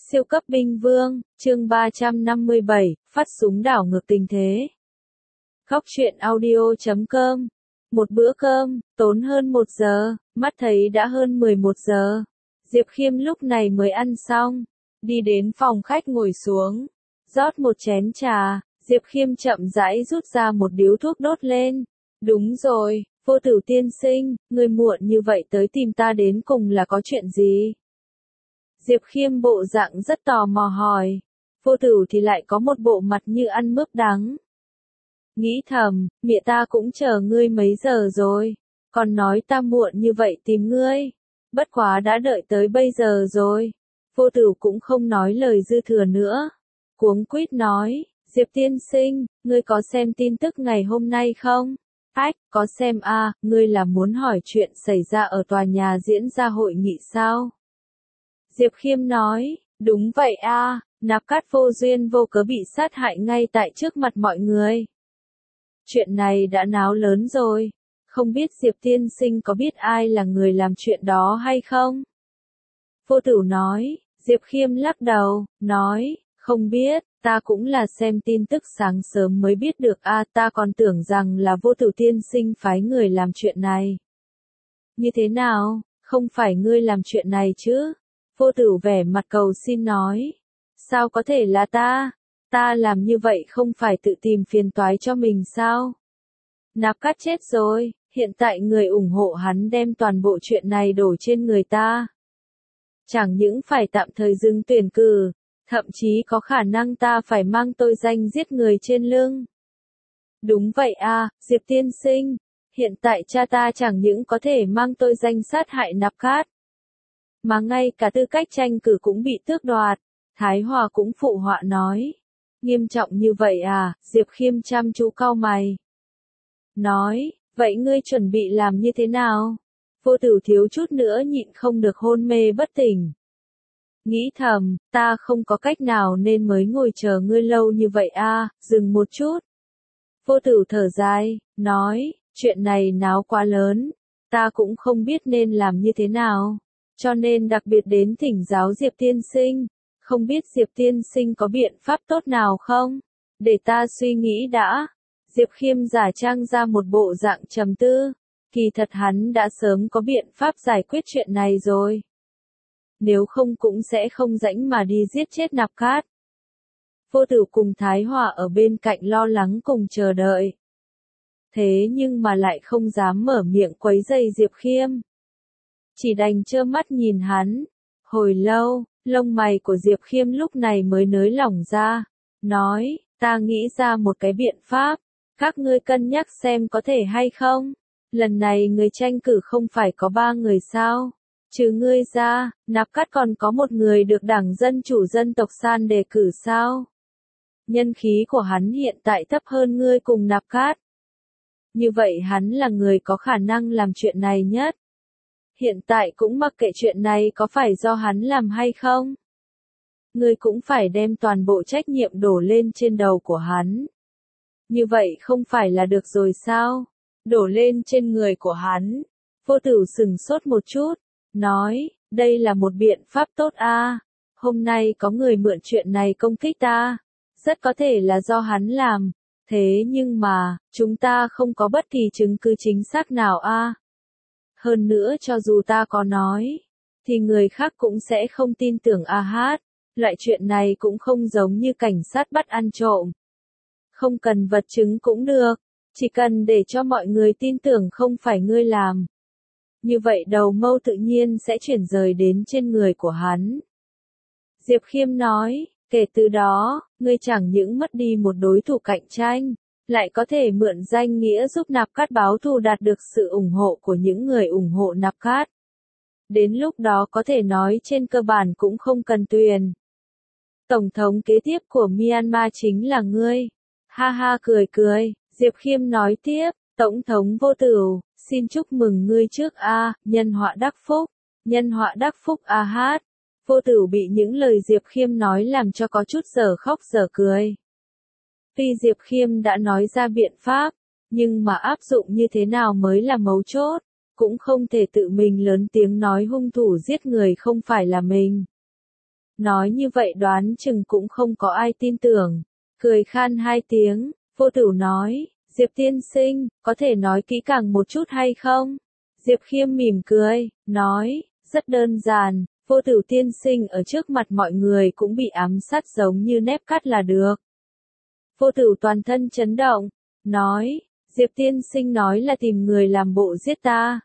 Siêu cấp binh vương, chương 357, phát súng đảo ngược tình thế. Góc truyện audio.com. Một bữa cơm, tốn hơn 1 giờ, mắt thấy đã hơn 11 giờ. Diệp Khiêm lúc này mới ăn xong, đi đến phòng khách ngồi xuống, rót một chén trà, Diệp Khiêm chậm rãi rút ra một điếu thuốc đốt lên. Đúng rồi, Vô Tử tiên sinh, người muộn như vậy tới tìm ta đến cùng là có chuyện gì? Diệp Khiêm bộ dạng rất tò mò hỏi. Vô Tử thì lại có một bộ mặt như ăn mướp đắng. Nghĩ thầm, mẹ ta cũng chờ ngươi mấy giờ rồi, còn nói ta muộn như vậy tìm ngươi. Bất quá đã đợi tới bây giờ rồi. Vô Tử cũng không nói lời dư thừa nữa. Cuống quýt nói, Diệp tiên sinh, ngươi có xem tin tức ngày hôm nay không? Ách, có xem à, ngươi là muốn hỏi chuyện xảy ra ở tòa nhà diễn ra hội nghị sao? Diệp Khiêm nói, đúng vậy a, Nạp Cát vô duyên vô cớ bị sát hại ngay tại trước mặt mọi người. Chuyện này đã náo lớn rồi, không biết Diệp tiên sinh có biết ai là người làm chuyện đó hay không? Vô Tử nói, Diệp Khiêm lắc đầu, nói, không biết, ta cũng là xem tin tức sáng sớm mới biết được a, ta còn tưởng rằng là Vô Tử tiên sinh phái người làm chuyện này. Như thế nào, không phải ngươi làm chuyện này chứ? Vô Tử vẻ mặt cầu xin nói. Sao có thể là ta? Ta làm như vậy không phải tự tìm phiền toái cho mình sao? Nạp Cát chết rồi, hiện tại người ủng hộ hắn đem toàn bộ chuyện này đổ trên người ta. Chẳng những phải tạm thời dừng tuyển cử, thậm chí có khả năng ta phải mang tội danh giết người trên lưng. Đúng vậy à, Diệp tiên sinh, hiện tại cha ta chẳng những có thể mang tội danh sát hại Nạp Cát, mà ngay cả tư cách tranh cử cũng bị tước đoạt. Thái Hòa cũng phụ họa nói. Nghiêm trọng như vậy à, Diệp Khiêm chăm chú cau mày. Nói, vậy ngươi chuẩn bị làm như thế nào? Vô Tử thiếu chút nữa nhịn không được hôn mê bất tỉnh. Nghĩ thầm, ta không có cách nào nên mới ngồi chờ ngươi lâu như vậy à, dừng một chút. Vô Tử thở dài, nói, chuyện này náo quá lớn, ta cũng không biết nên làm như thế nào. Cho nên đặc biệt đến thỉnh giáo Diệp tiên sinh, không biết Diệp tiên sinh có biện pháp tốt nào không? Để ta suy nghĩ đã. Diệp Khiêm giả trang ra một bộ dạng trầm tư, kỳ thật hắn đã sớm có biện pháp giải quyết chuyện này rồi. Nếu không cũng sẽ không rãnh mà đi giết chết Nạp Cát. Vô Tử cùng Thái Hòa ở bên cạnh lo lắng cùng chờ đợi. Thế nhưng mà lại không dám mở miệng quấy rầy Diệp Khiêm. Chỉ đành trơ mắt nhìn hắn. Hồi lâu, lông mày của Diệp Khiêm lúc này mới nới lỏng ra. Nói, ta nghĩ ra một cái biện pháp. Các ngươi cân nhắc xem có thể hay không. Lần này người tranh cử không phải có 3 người sao? Trừ ngươi ra, Nạp Cát còn có một người được Đảng Dân Chủ Dân tộc San đề cử sao? Nhân khí của hắn hiện tại thấp hơn ngươi cùng Nạp Cát. Như vậy hắn là người có khả năng làm chuyện này nhất. Hiện tại cũng mặc kệ chuyện này có phải do hắn làm hay không. Ngươi cũng phải đem toàn bộ trách nhiệm đổ lên trên đầu của hắn. Như vậy không phải là được rồi sao? Đổ lên trên người của hắn. Vô Tử sừng sốt một chút, nói, đây là một biện pháp tốt a. Hôm nay có người mượn chuyện này công kích ta. Rất có thể là do hắn làm. Thế nhưng mà, chúng ta không có bất kỳ chứng cứ chính xác nào a. Hơn nữa cho dù ta có nói, thì người khác cũng sẽ không tin tưởng a hát. Loại chuyện này cũng không giống như cảnh sát bắt ăn trộm. Không cần vật chứng cũng được, chỉ cần để cho mọi người tin tưởng không phải ngươi làm. Như vậy đầu mâu tự nhiên sẽ chuyển rời đến trên người của hắn. Diệp Khiêm nói, kể từ đó, ngươi chẳng những mất đi một đối thủ cạnh tranh, lại có thể mượn danh nghĩa giúp Nạp Cát báo thù đạt được sự ủng hộ của những người ủng hộ Nạp Cát. Đến lúc đó có thể nói trên cơ bản cũng không cần tuyển. Tổng thống kế tiếp của Myanmar chính là ngươi. Ha ha cười cười, Diệp Khiêm nói tiếp, Tổng thống Vô Tử, xin chúc mừng ngươi trước a, nhân họa đắc phúc, nhân họa đắc phúc a hát. Vô Tử bị những lời Diệp Khiêm nói làm cho có chút giờ khóc giờ cười. Tuy Diệp Khiêm đã nói ra biện pháp, nhưng mà áp dụng như thế nào mới là mấu chốt, cũng không thể tự mình lớn tiếng nói hung thủ giết người không phải là mình. Nói như vậy đoán chừng cũng không có ai tin tưởng. Cười khan hai tiếng, Vô Tử nói, Diệp tiên sinh, có thể nói kỹ càng một chút hay không? Diệp Khiêm mỉm cười, nói, rất đơn giản, Vô Tử tiên sinh ở trước mặt mọi người cũng bị ám sát giống như nếp cắt là được. Vô Tử toàn thân chấn động, nói, Diệp tiên sinh nói là tìm người làm bộ giết ta.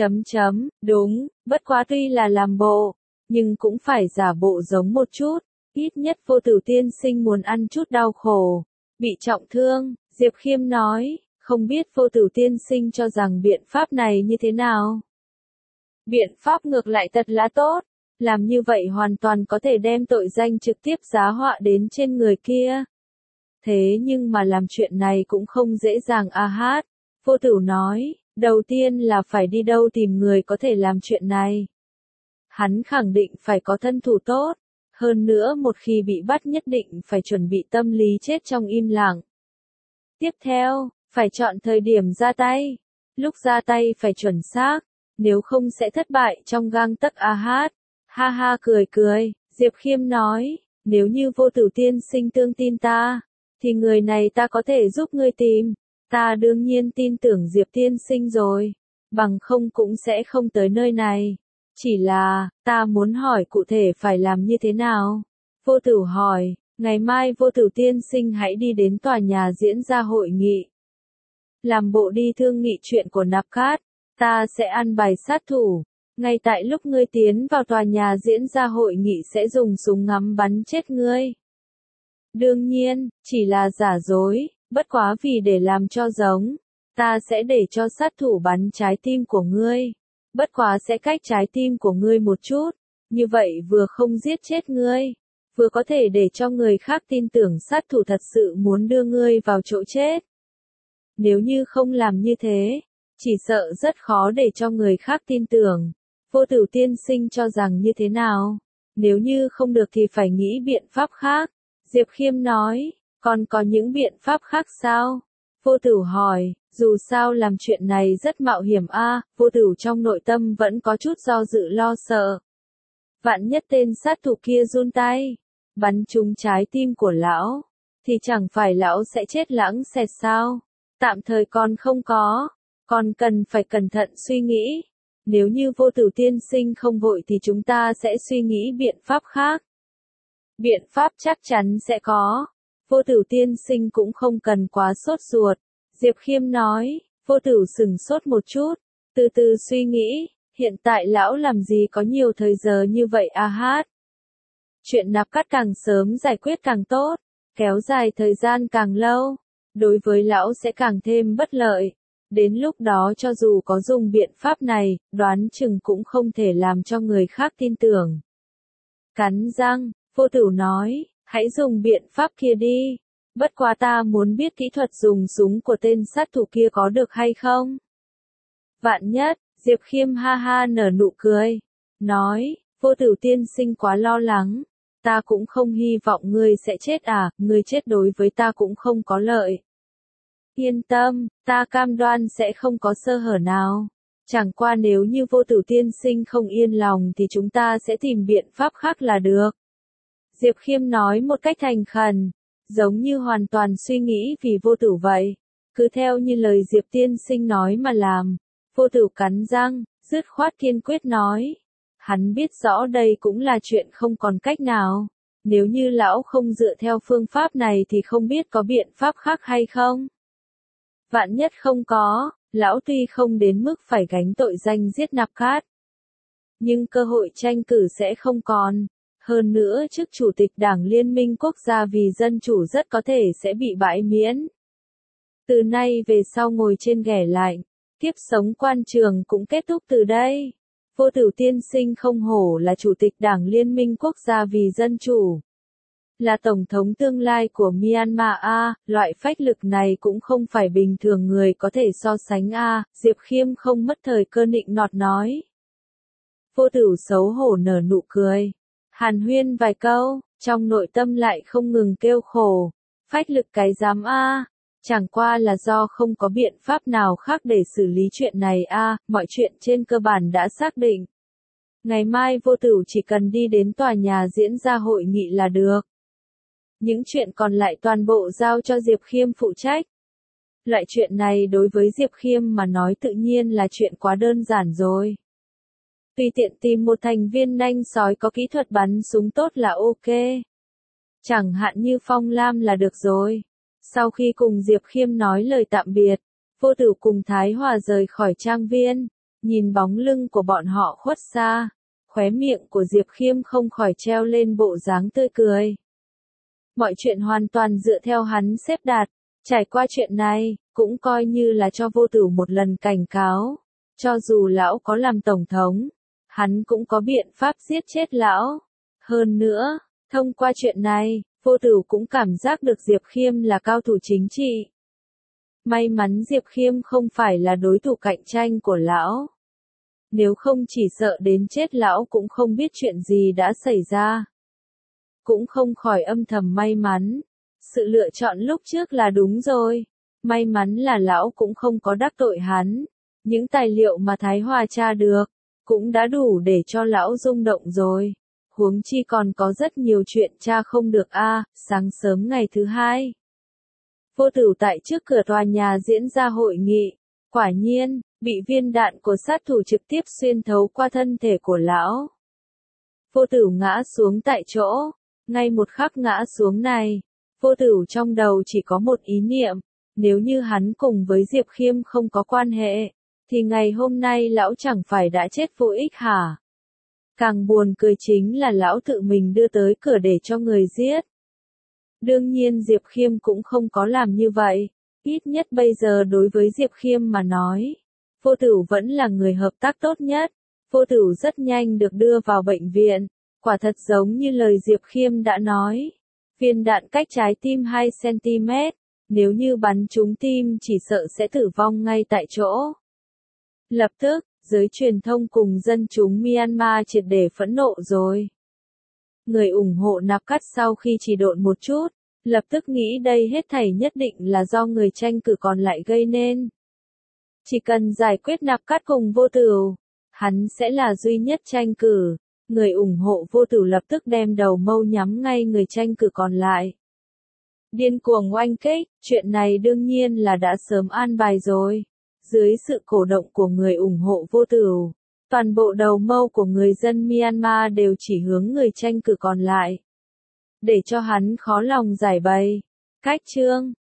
Đúng, bất quá tuy là làm bộ, nhưng cũng phải giả bộ giống một chút, ít nhất Vô Tử tiên sinh muốn ăn chút đau khổ. Bị trọng thương, Diệp Khiêm nói, không biết Vô Tử tiên sinh cho rằng biện pháp này như thế nào? Biện pháp ngược lại thật là tốt, làm như vậy hoàn toàn có thể đem tội danh trực tiếp giá họa đến trên người kia. Thế nhưng mà làm chuyện này cũng không dễ dàng a hát. Vô Tử nói, đầu tiên là phải đi đâu tìm người có thể làm chuyện này. Hắn khẳng định phải có thân thủ tốt, hơn nữa một khi bị bắt nhất định phải chuẩn bị tâm lý chết trong im lặng. Tiếp theo, phải chọn thời điểm ra tay, lúc ra tay phải chuẩn xác, nếu không sẽ thất bại trong gang tấc a hát. Ha ha cười, Diệp Khiêm nói, nếu như Vô Tử tiên sinh tương tin ta, thì người này ta có thể giúp ngươi tìm. Ta đương nhiên tin tưởng Diệp tiên sinh rồi, bằng không cũng sẽ không tới nơi này. Chỉ là, ta muốn hỏi cụ thể phải làm như thế nào? Vô Tử hỏi, ngày mai Vô Tử tiên sinh hãy đi đến tòa nhà diễn ra hội nghị. Làm bộ đi thương nghị chuyện của Nạp Cát, ta sẽ ăn bài sát thủ. Ngay tại lúc ngươi tiến vào tòa nhà diễn ra hội nghị sẽ dùng súng ngắm bắn chết ngươi. Đương nhiên, chỉ là giả dối, bất quá vì để làm cho giống, ta sẽ để cho sát thủ bắn trái tim của ngươi. Bất quá sẽ cách trái tim của ngươi một chút, như vậy vừa không giết chết ngươi, vừa có thể để cho người khác tin tưởng sát thủ thật sự muốn đưa ngươi vào chỗ chết. Nếu như không làm như thế, chỉ sợ rất khó để cho người khác tin tưởng. Vô Tử tiên sinh cho rằng như thế nào? Nếu như không được thì phải nghĩ biện pháp khác. Diệp Khiêm nói, còn có những biện pháp khác sao? Vô Tử hỏi, dù sao làm chuyện này rất mạo hiểm a. Vô Tử trong nội tâm vẫn có chút do dự lo sợ. Vạn nhất tên sát thủ kia giun tay, bắn trúng trái tim của lão, thì chẳng phải lão sẽ chết lãng xẹt sao? Tạm thời còn không có, còn cần phải cẩn thận suy nghĩ. Nếu như Vô Tử tiên sinh không vội thì chúng ta sẽ suy nghĩ biện pháp khác. Biện pháp chắc chắn sẽ có. Vô Tử tiên sinh cũng không cần quá sốt ruột. Diệp Khiêm nói, Vô Tử sửng sốt một chút, từ từ suy nghĩ, hiện tại lão làm gì có nhiều thời giờ như vậy a hát. Chuyện Nạp Cát càng sớm giải quyết càng tốt, kéo dài thời gian càng lâu, đối với lão sẽ càng thêm bất lợi. Đến lúc đó cho dù có dùng biện pháp này, đoán chừng cũng không thể làm cho người khác tin tưởng. Cắn răng, Vô Tử nói, hãy dùng biện pháp kia đi. Bất quá ta muốn biết kỹ thuật dùng súng của tên sát thủ kia có được hay không? Vạn nhất, Diệp Khiêm ha ha nở nụ cười. Nói, Vô Tử tiên sinh quá lo lắng. Ta cũng không hy vọng ngươi sẽ chết à, ngươi chết đối với ta cũng không có lợi. Yên tâm, ta cam đoan sẽ không có sơ hở nào. Chẳng qua nếu như Vô Tử tiên sinh không yên lòng thì chúng ta sẽ tìm biện pháp khác là được. Diệp Khiêm nói một cách thành khẩn, giống như hoàn toàn suy nghĩ vì Vô Tử vậy. Cứ theo như lời Diệp tiên sinh nói mà làm. Vô Tử cắn răng, dứt khoát kiên quyết nói. Hắn biết rõ đây cũng là chuyện không còn cách nào. Nếu như lão không dựa theo phương pháp này thì không biết có biện pháp khác hay không. Vạn nhất không có, lão tuy không đến mức phải gánh tội danh giết Nạp Cát, nhưng cơ hội tranh cử sẽ không còn. Hơn nữa chức chủ tịch Đảng Liên minh Quốc gia vì Dân chủ rất có thể sẽ bị bãi miễn. Từ nay về sau ngồi trên ghẻ lạnh, kiếp sống quan trường cũng kết thúc từ đây. Vô Tử tiên sinh không hổ là chủ tịch Đảng Liên minh Quốc gia vì Dân chủ. Là tổng thống tương lai của Myanmar a, loại phách lực này cũng không phải bình thường người có thể so sánh a. Diệp Khiêm không mất thời cơ nịnh nọt nói. Vô Tử xấu hổ nở nụ cười. Hàn huyên vài câu, trong nội tâm lại không ngừng kêu khổ. Phách lực cái dám a, chẳng qua là do không có biện pháp nào khác để xử lý chuyện này a, mọi chuyện trên cơ bản đã xác định. Ngày mai Vô Tửu chỉ cần đi đến tòa nhà diễn ra hội nghị là được. Những chuyện còn lại toàn bộ giao cho Diệp Khiêm phụ trách. Loại chuyện này đối với Diệp Khiêm mà nói tự nhiên là chuyện quá đơn giản rồi. Tùy tiện tìm một thành viên nanh sói có kỹ thuật bắn súng tốt là ok. Chẳng hạn như Phong Lam là được rồi. Sau khi cùng Diệp Khiêm nói lời tạm biệt, Vô Tửu cùng Thái Hòa rời khỏi trang viên, nhìn bóng lưng của bọn họ khuất xa, khóe miệng của Diệp Khiêm không khỏi treo lên bộ dáng tươi cười. Mọi chuyện hoàn toàn dựa theo hắn xếp đặt, trải qua chuyện này, cũng coi như là cho Vô Tửu một lần cảnh cáo, cho dù lão có làm tổng thống, hắn cũng có biện pháp giết chết lão. Hơn nữa, thông qua chuyện này, Vô Tửu cũng cảm giác được Diệp Khiêm là cao thủ chính trị. May mắn Diệp Khiêm không phải là đối thủ cạnh tranh của lão. Nếu không chỉ sợ đến chết lão cũng không biết chuyện gì đã xảy ra. Cũng không khỏi âm thầm may mắn. Sự lựa chọn lúc trước là đúng rồi. May mắn là lão cũng không có đắc tội hắn. Những tài liệu mà Thái Hòa tra được, cũng đã đủ để cho lão rung động rồi. Huống chi còn có rất nhiều chuyện tra không được a. Sáng sớm ngày thứ hai, Vô Tửu tại trước cửa tòa nhà diễn ra hội nghị. Quả nhiên, bị viên đạn của sát thủ trực tiếp xuyên thấu qua thân thể của lão. Vô Tửu ngã xuống tại chỗ. Ngay một khắc ngã xuống này, Vô Tửu trong đầu chỉ có một ý niệm. Nếu như hắn cùng với Diệp Khiêm không có quan hệ, thì ngày hôm nay lão chẳng phải đã chết vô ích hả? Càng buồn cười chính là lão tự mình đưa tới cửa để cho người giết. Đương nhiên Diệp Khiêm cũng không có làm như vậy. Ít nhất bây giờ đối với Diệp Khiêm mà nói, Vô Tửu vẫn là người hợp tác tốt nhất. Vô Tửu rất nhanh được đưa vào bệnh viện. Quả thật giống như lời Diệp Khiêm đã nói. Viên đạn cách trái tim 2 cm. Nếu như bắn trúng tim chỉ sợ sẽ tử vong ngay tại chỗ. Lập tức, giới truyền thông cùng dân chúng Myanmar triệt để phẫn nộ rồi. Người ủng hộ Nạp Cắt sau khi chỉ độn một chút, lập tức nghĩ đây hết thảy nhất định là do người tranh cử còn lại gây nên. Chỉ cần giải quyết Nạp Cắt cùng Vô Tửu, hắn sẽ là duy nhất tranh cử. Người ủng hộ Vô Tửu lập tức đem đầu mâu nhắm ngay người tranh cử còn lại. Điên cuồng oanh kích, chuyện này đương nhiên là đã sớm an bài rồi. Dưới sự cổ động của người ủng hộ Vô Tửu, toàn bộ đầu mâu của người dân Myanmar đều chỉ hướng người tranh cử còn lại. Để cho hắn khó lòng giải bày. Cách chương